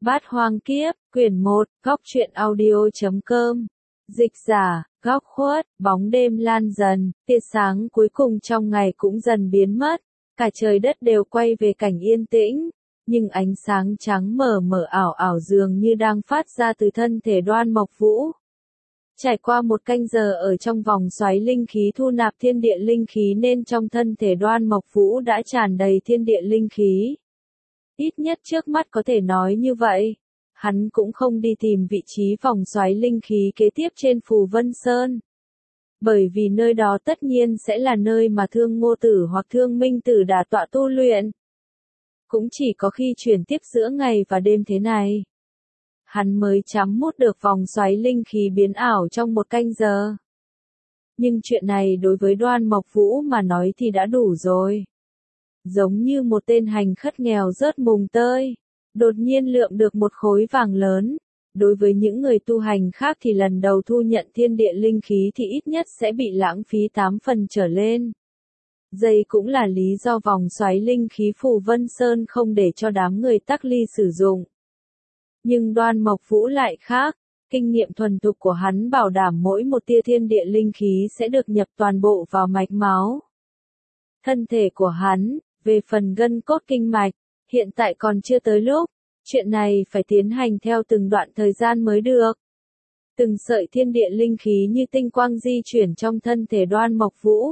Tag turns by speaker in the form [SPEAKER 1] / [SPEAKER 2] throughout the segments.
[SPEAKER 1] Bát Hoang Kiếp, quyển 1, góc truyện audio.com. Dịch giả, góc khuất, bóng đêm lan dần, tia sáng cuối cùng trong ngày cũng dần biến mất. Cả trời đất đều quay về cảnh yên tĩnh, nhưng ánh sáng trắng mờ mờ ảo ảo dường như đang phát ra từ thân thể Đoan Mộc Vũ. Trải qua một canh giờ ở trong vòng xoáy linh khí thu nạp thiên địa linh khí nên trong thân thể Đoan Mộc Vũ đã tràn đầy thiên địa linh khí. Ít nhất trước mắt có thể nói như vậy. Hắn cũng không đi tìm vị trí vòng xoáy linh khí kế tiếp trên Phù Vân Sơn. Bởi vì nơi đó tất nhiên sẽ là nơi mà Thương Ngô Tử hoặc Thương Minh Tử đả tọa tu luyện. Cũng chỉ có khi chuyển tiếp giữa ngày và đêm thế này, hắn mới chấm mút được vòng xoáy linh khí biến ảo trong một canh giờ. Nhưng chuyện này đối với Đoan Mộc Vũ mà nói thì đã đủ rồi. Giống như một tên hành khất nghèo rớt mùng tơi, đột nhiên lượm được một khối vàng lớn. Đối với những người tu hành khác thì lần đầu thu nhận thiên địa linh khí thì ít nhất sẽ bị lãng phí 8 phần trở lên. Đây cũng là lý do vòng xoáy linh khí Phù Vân Sơn không để cho đám người Tắc Ly sử dụng. Nhưng Đoan Mộc Vũ lại khác, kinh nghiệm thuần thục của hắn bảo đảm mỗi một tia thiên địa linh khí sẽ được nhập toàn bộ vào mạch máu. Thân thể của hắn, về phần gân cốt kinh mạch, hiện tại còn chưa tới lúc, chuyện này phải tiến hành theo từng đoạn thời gian mới được. Từng sợi thiên địa linh khí như tinh quang di chuyển trong thân thể Đoan Mộc Vũ.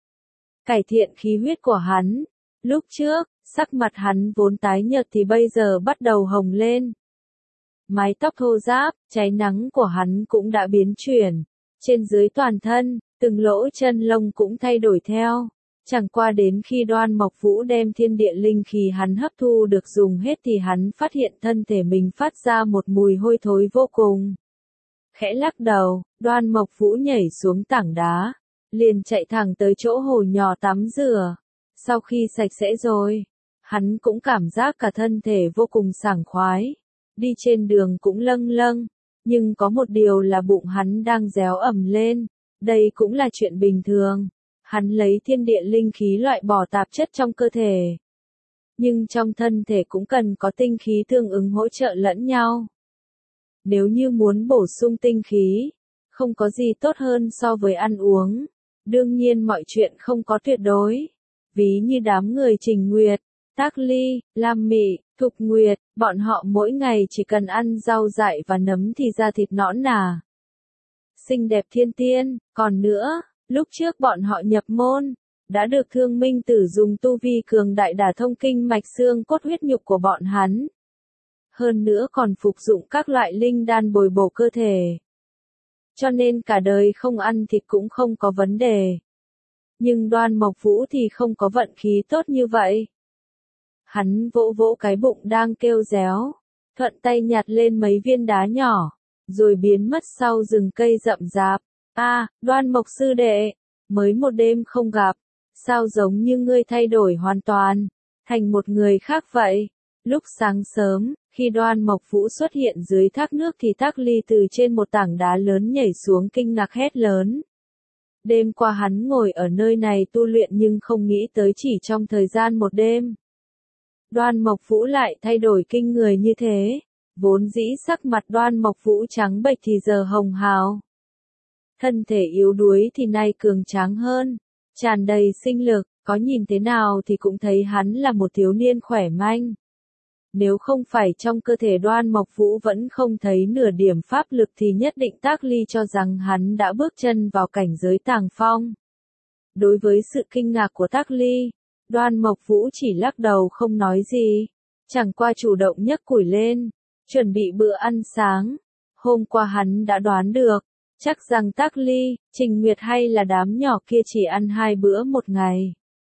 [SPEAKER 1] Cải thiện khí huyết của hắn, lúc trước, sắc mặt hắn vốn tái nhợt thì bây giờ bắt đầu hồng lên. Mái tóc thô ráp, cháy nắng của hắn cũng đã biến chuyển, trên dưới toàn thân, từng lỗ chân lông cũng thay đổi theo. Chẳng qua đến khi Đoan Mộc Vũ đem thiên địa linh khí hắn hấp thu được dùng hết thì hắn phát hiện thân thể mình phát ra một mùi hôi thối vô cùng. Khẽ lắc đầu, Đoan Mộc Vũ nhảy xuống tảng đá, liền chạy thẳng tới chỗ hồ nhỏ tắm rửa. Sau khi sạch sẽ rồi, hắn cũng cảm giác cả thân thể vô cùng sảng khoái. Đi trên đường cũng lâng lâng, nhưng có một điều là bụng hắn đang réo ẩm lên, đây cũng là chuyện bình thường. Hắn lấy thiên địa linh khí loại bỏ tạp chất trong cơ thể. Nhưng trong thân thể cũng cần có tinh khí tương ứng hỗ trợ lẫn nhau. Nếu như muốn bổ sung tinh khí, không có gì tốt hơn so với ăn uống. Đương nhiên mọi chuyện không có tuyệt đối. Ví như đám người Trình Nguyệt, Tác Ly, Lam Mị, Thục Nguyệt, bọn họ mỗi ngày chỉ cần ăn rau dại và nấm thì da thịt nõn nà, xinh đẹp thiên tiên. Còn nữa, lúc trước bọn họ nhập môn, đã được Thương Minh Tử dùng tu vi cường đại đả thông kinh mạch xương cốt huyết nhục của bọn hắn. Hơn nữa còn phục dụng các loại linh đan bồi bổ cơ thể. Cho nên cả đời không ăn thịt cũng không có vấn đề. Nhưng Đoan Mộc Vũ thì không có vận khí tốt như vậy. Hắn vỗ vỗ cái bụng đang kêu réo, thuận tay nhặt lên mấy viên đá nhỏ, rồi biến mất sau rừng cây rậm rạp. Đoan Mộc sư đệ, mới một đêm không gặp, sao giống như ngươi thay đổi hoàn toàn, thành một người khác vậy? Lúc sáng sớm, khi Đoan Mộc Vũ xuất hiện dưới thác nước thì Tác Ly từ trên một tảng đá lớn nhảy xuống kinh ngạc hét lớn. Đêm qua hắn ngồi ở nơi này tu luyện nhưng không nghĩ tới chỉ trong thời gian một đêm. Đoan Mộc Vũ lại thay đổi kinh người như thế, vốn dĩ sắc mặt Đoan Mộc Vũ trắng bệch thì giờ hồng hào. Thân thể yếu đuối thì nay cường tráng hơn, tràn đầy sinh lực, có nhìn thế nào thì cũng thấy hắn là một thiếu niên khỏe manh. Nếu không phải trong cơ thể Đoan Mộc Vũ vẫn không thấy nửa điểm pháp lực thì nhất định Tác Ly cho rằng hắn đã bước chân vào cảnh giới tàng phong. Đối với sự kinh ngạc của Tác Ly, Đoan Mộc Vũ chỉ lắc đầu không nói gì, chẳng qua chủ động nhấc củi lên, chuẩn bị bữa ăn sáng. Hôm qua hắn đã đoán được, chắc rằng Tác Ly, Trình Nguyệt hay là đám nhỏ kia chỉ ăn 2 bữa một ngày.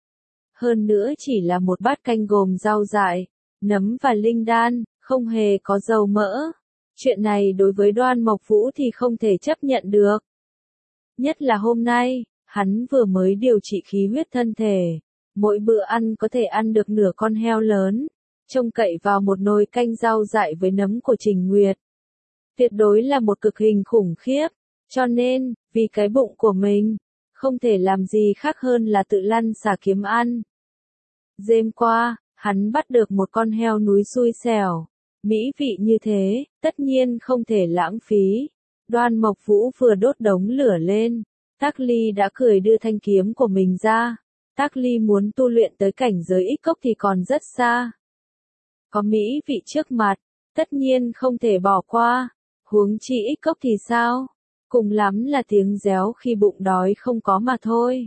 [SPEAKER 1] Hơn nữa chỉ là một bát canh gồm rau dại, nấm và linh đan, không hề có dầu mỡ. Chuyện này đối với Đoan Mộc Vũ thì không thể chấp nhận được. Nhất là hôm nay, hắn vừa mới điều trị khí huyết thân thể. Mỗi bữa ăn có thể ăn được nửa con heo lớn, trông cậy vào một nồi canh rau dại với nấm của Trình Nguyệt. Tuyệt đối là một cực hình khủng khiếp, cho nên, vì cái bụng của mình, không thể làm gì khác hơn là tự lăn xả kiếm ăn. Đêm qua, hắn bắt được một con heo núi xui xẻo, Mỹ vị như thế, tất nhiên không thể lãng phí. Đoan Mộc Vũ vừa đốt đống lửa lên, Tác Ly đã cười đưa thanh kiếm của mình ra. Tác Ly muốn tu luyện tới cảnh giới ích cốc thì còn rất xa. Có mỹ vị trước mặt, tất nhiên không thể bỏ qua. Huống chi ích cốc thì sao? Cùng lắm là tiếng réo khi bụng đói không có mà thôi.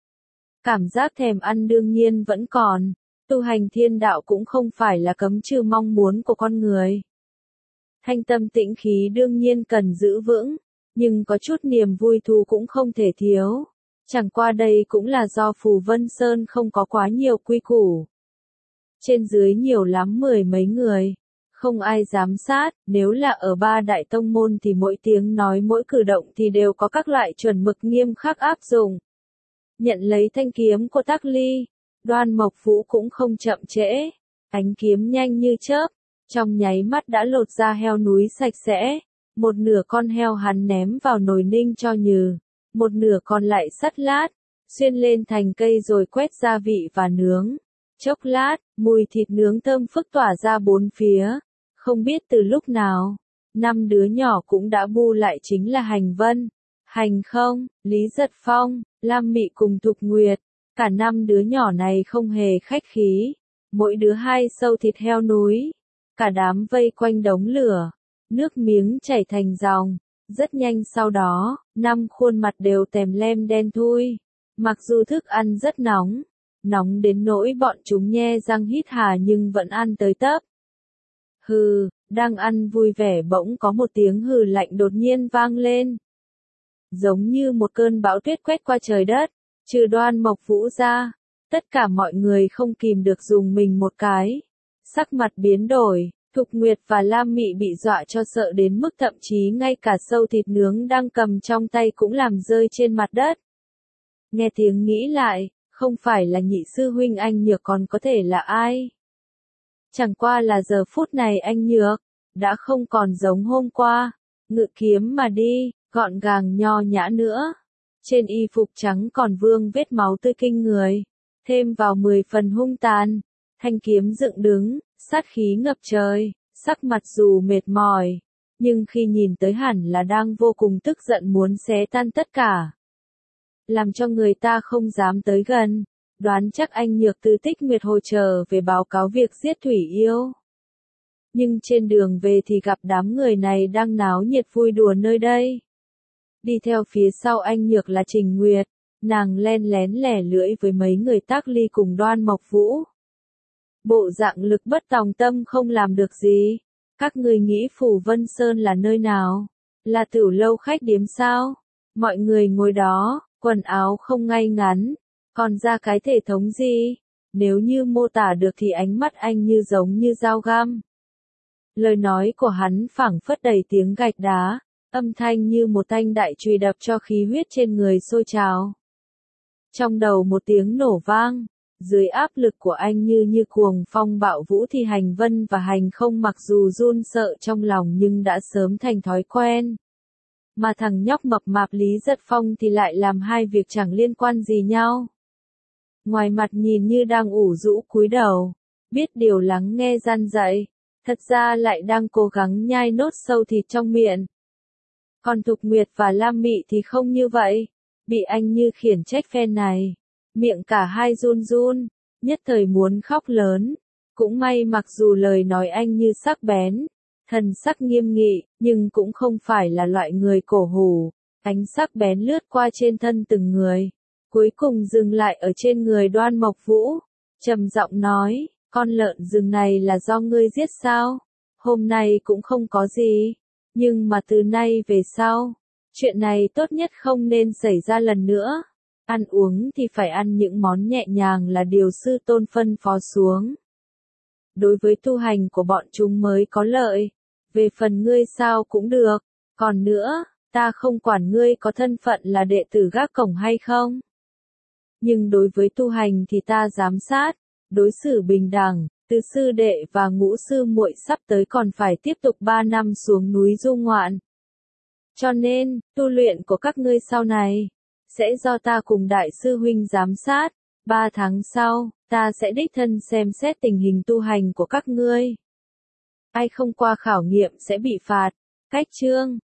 [SPEAKER 1] Cảm giác thèm ăn đương nhiên vẫn còn. Tu hành thiên đạo cũng không phải là cấm trừ mong muốn của con người. Thanh tâm tĩnh khí đương nhiên cần giữ vững, nhưng có chút niềm vui thú cũng không thể thiếu. Chẳng qua đây cũng là do Phù Vân Sơn không có quá nhiều quy củ. Trên dưới nhiều lắm 10 mấy người, không ai giám sát, nếu là ở ba đại tông môn thì mỗi tiếng nói mỗi cử động thì đều có các loại chuẩn mực nghiêm khắc áp dụng. Nhận lấy thanh kiếm của Tác Ly, Đoan Mộc Vũ cũng không chậm trễ, ánh kiếm nhanh như chớp, trong nháy mắt đã lột da heo núi sạch sẽ, một nửa con heo hắn ném vào nồi ninh cho nhừ, một nửa còn lại sắt lát, xuyên lên thành cây rồi quét gia vị và nướng. Chốc lát, mùi thịt nướng thơm phức tỏa ra bốn phía, không biết từ lúc nào, 5 đứa nhỏ cũng đã bu lại chính là Hành Vân, Hành Không, Lý Giật Phong, Lam Mị cùng Thục Nguyệt. Cả 5 đứa nhỏ này không hề khách khí, mỗi đứa 2 sâu thịt heo núi, cả đám vây quanh đống lửa, nước miếng chảy thành dòng, rất nhanh sau đó, 5 khuôn mặt đều tèm lem đen thui, mặc dù thức ăn rất nóng, nóng đến nỗi bọn chúng nhe răng hít hà nhưng vẫn ăn tới tấp. Hừ, đang ăn vui vẻ bỗng có một tiếng hừ lạnh đột nhiên vang lên. Giống như một cơn bão tuyết quét qua trời đất. Trừ Đoan Mộc Vũ ra, tất cả mọi người không kìm được dùng mình một cái. Sắc mặt biến đổi, Thục Nguyệt và Lam Mị bị dọa cho sợ đến mức thậm chí ngay cả sâu thịt nướng đang cầm trong tay cũng làm rơi trên mặt đất. Nghe tiếng nghĩ lại, không phải là nhị sư huynh anh Nhược còn có thể là ai? Chẳng qua là giờ phút này anh Nhược, đã không còn giống hôm qua, ngự kiếm mà đi, gọn gàng nho nhã nữa. Trên y phục trắng còn vương vết máu tươi kinh người, thêm vào 10 phần hung tàn, thanh kiếm dựng đứng, sát khí ngập trời, sắc mặt dù mệt mỏi, nhưng khi nhìn tới hẳn là đang vô cùng tức giận muốn xé tan tất cả. Làm cho người ta không dám tới gần, đoán chắc anh Nhược từ Tích Nguyệt Hồ trở về báo cáo việc giết Thủy Yêu. Nhưng trên đường về thì gặp đám người này đang náo nhiệt vui đùa nơi đây. Đi theo phía sau anh Nhược là Trình Nguyệt, nàng len lén lẻ lưỡi với mấy người Tác Ly cùng Đoan Mộc Vũ. Bộ dạng lực bất tòng tâm không làm được gì. Các người nghĩ Phù Vân Sơn là nơi nào? Là tửu lâu khách điếm sao? Mọi người ngồi đó, quần áo không ngay ngắn, còn ra cái thể thống gì? Nếu như mô tả được thì ánh mắt anh như giống như dao găm. Lời nói của hắn phảng phất đầy tiếng gạch đá. Âm thanh như một thanh đại chùy đập cho khí huyết trên người sôi trào. Trong đầu một tiếng nổ vang, dưới áp lực của anh như cuồng phong bạo vũ thì Hành Vân và Hành Không mặc dù run sợ trong lòng nhưng đã sớm thành thói quen. Mà thằng nhóc mập mạp Lý Giật Phong thì lại làm hai việc chẳng liên quan gì nhau. Ngoài mặt nhìn như đang ủ rũ cúi đầu, biết điều lắng nghe gian dạy, thật ra lại đang cố gắng nhai nốt sâu thịt trong miệng. Còn Thục Nguyệt và Lam Mị thì không như vậy, bị anh như khiển trách phen này, miệng cả hai run run, nhất thời muốn khóc lớn, cũng may mặc dù lời nói anh như sắc bén, thần sắc nghiêm nghị, nhưng cũng không phải là loại người cổ hủ, ánh sắc bén lướt qua trên thân từng người, cuối cùng dừng lại ở trên người Đoan Mộc Vũ, trầm giọng nói, con lợn rừng này là do ngươi giết sao? Hôm nay cũng không có gì. Nhưng mà từ nay về sau, chuyện này tốt nhất không nên xảy ra lần nữa. Ăn uống thì phải ăn những món nhẹ nhàng là điều sư tôn phân phó xuống. Đối với tu hành của bọn chúng mới có lợi. Về phần ngươi sao cũng được. Còn nữa, ta không quản ngươi có thân phận là đệ tử gác cổng hay không. Nhưng đối với tu hành thì ta giám sát, đối xử bình đẳng. Từ sư đệ và ngũ sư muội sắp tới còn phải tiếp tục 3 năm xuống núi du ngoạn. Cho nên, tu luyện của các ngươi sau này, sẽ do ta cùng đại sư huynh giám sát. 3 tháng sau, ta sẽ đích thân xem xét tình hình tu hành của các ngươi. Ai không qua khảo nghiệm sẽ bị phạt. Cách chương